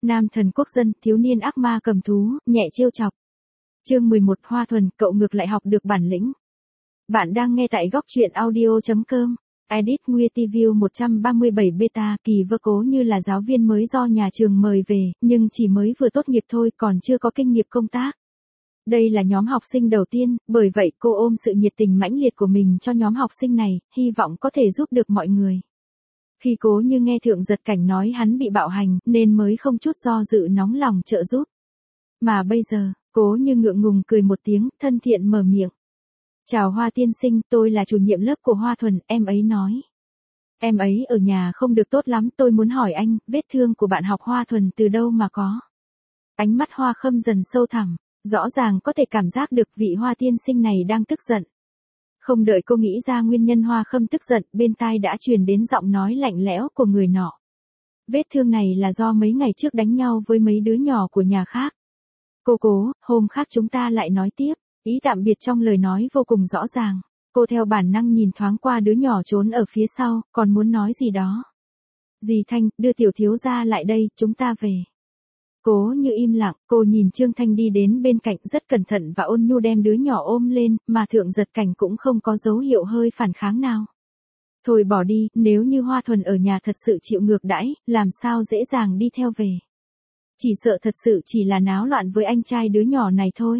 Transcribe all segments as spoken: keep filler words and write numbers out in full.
Nam thần quốc dân, thiếu niên ác ma cầm thú, nhẹ trêu chọc. Chương mười một Hoa Thuần, cậu ngược lại học được bản lĩnh. Bạn đang nghe tại góc truyện audio chấm com. Edit Nguye ti vi một trăm ba mươi bảy beta, Kỳ Vơ cố như là giáo viên mới do nhà trường mời về, nhưng chỉ mới vừa tốt nghiệp thôi, còn chưa có kinh nghiệm công tác. Đây là nhóm học sinh đầu tiên, bởi vậy cô ôm sự nhiệt tình mãnh liệt của mình cho nhóm học sinh này, hy vọng có thể giúp được mọi người. Khi Cố Như nghe Thượng Giật Cảnh nói hắn bị bạo hành, nên mới không chút do dự nóng lòng trợ giúp. Mà bây giờ, Cố Như ngượng ngùng cười một tiếng, thân thiện mở miệng. Chào Hoa tiên sinh, tôi là chủ nhiệm lớp của Hoa Thuần, em ấy nói. Em ấy ở nhà không được tốt lắm, tôi muốn hỏi anh, vết thương của bạn học Hoa Thuần từ đâu mà có? Ánh mắt Hoa Khâm dần sâu thẳm, rõ ràng có thể cảm giác được vị Hoa tiên sinh này đang tức giận. Không đợi cô nghĩ ra nguyên nhân Hoa Khâm tức giận, bên tai đã truyền đến giọng nói lạnh lẽo của người nọ. Vết thương này là do mấy ngày trước đánh nhau với mấy đứa nhỏ của nhà khác. Cô Cố, hôm khác chúng ta lại nói tiếp. Ý tạm biệt trong lời nói vô cùng rõ ràng. Cô theo bản năng nhìn thoáng qua đứa nhỏ trốn ở phía sau, còn muốn nói gì đó. Dì Thanh, đưa tiểu thiếu gia lại đây, chúng ta về. Cố Như im lặng, cô nhìn Trương Thanh đi đến bên cạnh rất cẩn thận và ôn nhu đem đứa nhỏ ôm lên, mà Thượng Giật Cảnh cũng không có dấu hiệu hơi phản kháng nào. Thôi bỏ đi, nếu như Hoa Thuần ở nhà thật sự chịu ngược đãi, làm sao dễ dàng đi theo về. Chỉ sợ thật sự chỉ là náo loạn với anh trai đứa nhỏ này thôi.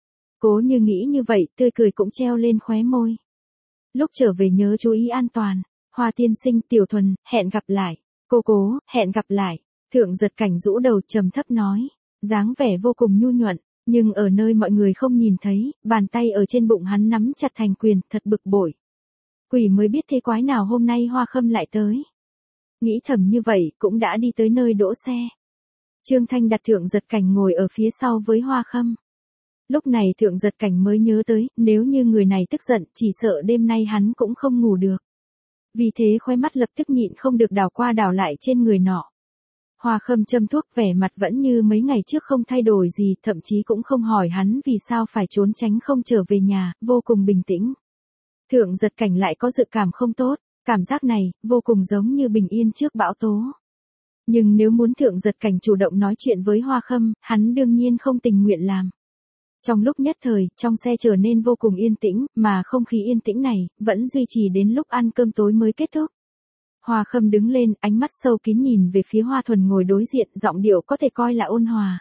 Cố Như nghĩ như vậy, tươi cười cũng treo lên khóe môi. Lúc trở về nhớ chú ý an toàn. Hoa tiên sinh, Tiểu Thuần, hẹn gặp lại. Cô Cố, hẹn gặp lại. Thượng Giật Cảnh rũ đầu trầm thấp nói, dáng vẻ vô cùng nhu nhuận, nhưng ở nơi mọi người không nhìn thấy, bàn tay ở trên bụng hắn nắm chặt thành quyền, thật bực bội. Quỷ mới biết thế quái nào hôm nay Hoa Khâm lại tới. Nghĩ thầm như vậy, cũng đã đi tới nơi đỗ xe. Trương Thanh đặt Thượng Giật Cảnh ngồi ở phía sau với Hoa Khâm. Lúc này Thượng Giật Cảnh mới nhớ tới, nếu như người này tức giận, chỉ sợ đêm nay hắn cũng không ngủ được. Vì thế khóe mắt lập tức nhịn không được đảo qua đảo lại trên người nọ. Hoa Khâm châm thuốc, vẻ mặt vẫn như mấy ngày trước không thay đổi gì, thậm chí cũng không hỏi hắn vì sao phải trốn tránh không trở về nhà, vô cùng bình tĩnh. Thượng Giật Cảnh lại có dự cảm không tốt, cảm giác này, vô cùng giống như bình yên trước bão tố. Nhưng nếu muốn Thượng Giật Cảnh chủ động nói chuyện với Hoa Khâm, hắn đương nhiên không tình nguyện làm. Trong lúc nhất thời, trong xe trở nên vô cùng yên tĩnh, mà không khí yên tĩnh này, vẫn duy trì đến lúc ăn cơm tối mới kết thúc. Hoa Khâm đứng lên, ánh mắt sâu kín nhìn về phía Hoa Thuần ngồi đối diện, giọng điệu có thể coi là ôn hòa.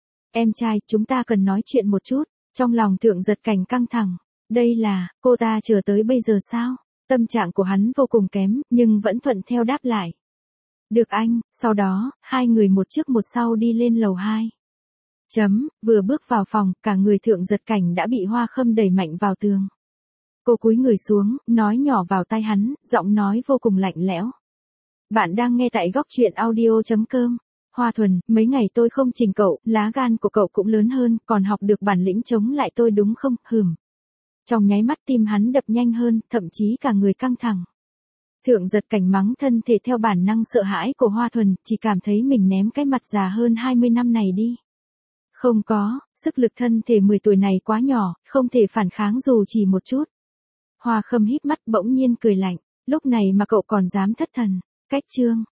Em trai, chúng ta cần nói chuyện một chút. Trong lòng Thượng Giật Cảnh căng thẳng. Đây là, cô ta chờ tới bây giờ sao? Tâm trạng của hắn vô cùng kém, nhưng vẫn thuận theo đáp lại. Được anh, sau đó, hai người một trước một sau đi lên lầu hai. Chấm, vừa bước vào phòng, cả người Thượng Giật Cảnh đã bị Hoa Khâm đẩy mạnh vào tường. Cô cúi người xuống, nói nhỏ vào tai hắn, giọng nói vô cùng lạnh lẽo. Bạn đang nghe tại góc truyện audio chấm com. Hoa Thuần, mấy ngày tôi không trình cậu, lá gan của cậu cũng lớn hơn, còn học được bản lĩnh chống lại tôi đúng không, hừm. Trong nháy mắt tim hắn đập nhanh hơn, thậm chí cả người căng thẳng. Thượng Giật Cảnh mắng thân thể theo bản năng sợ hãi của Hoa Thuần, chỉ cảm thấy mình ném cái mặt già hơn hai mươi năm này đi. Không có, sức lực thân thể mười tuổi này quá nhỏ, không thể phản kháng dù chỉ một chút. Hoa Khâm híp mắt bỗng nhiên cười lạnh, lúc này mà cậu còn dám thất thần. Cách chương,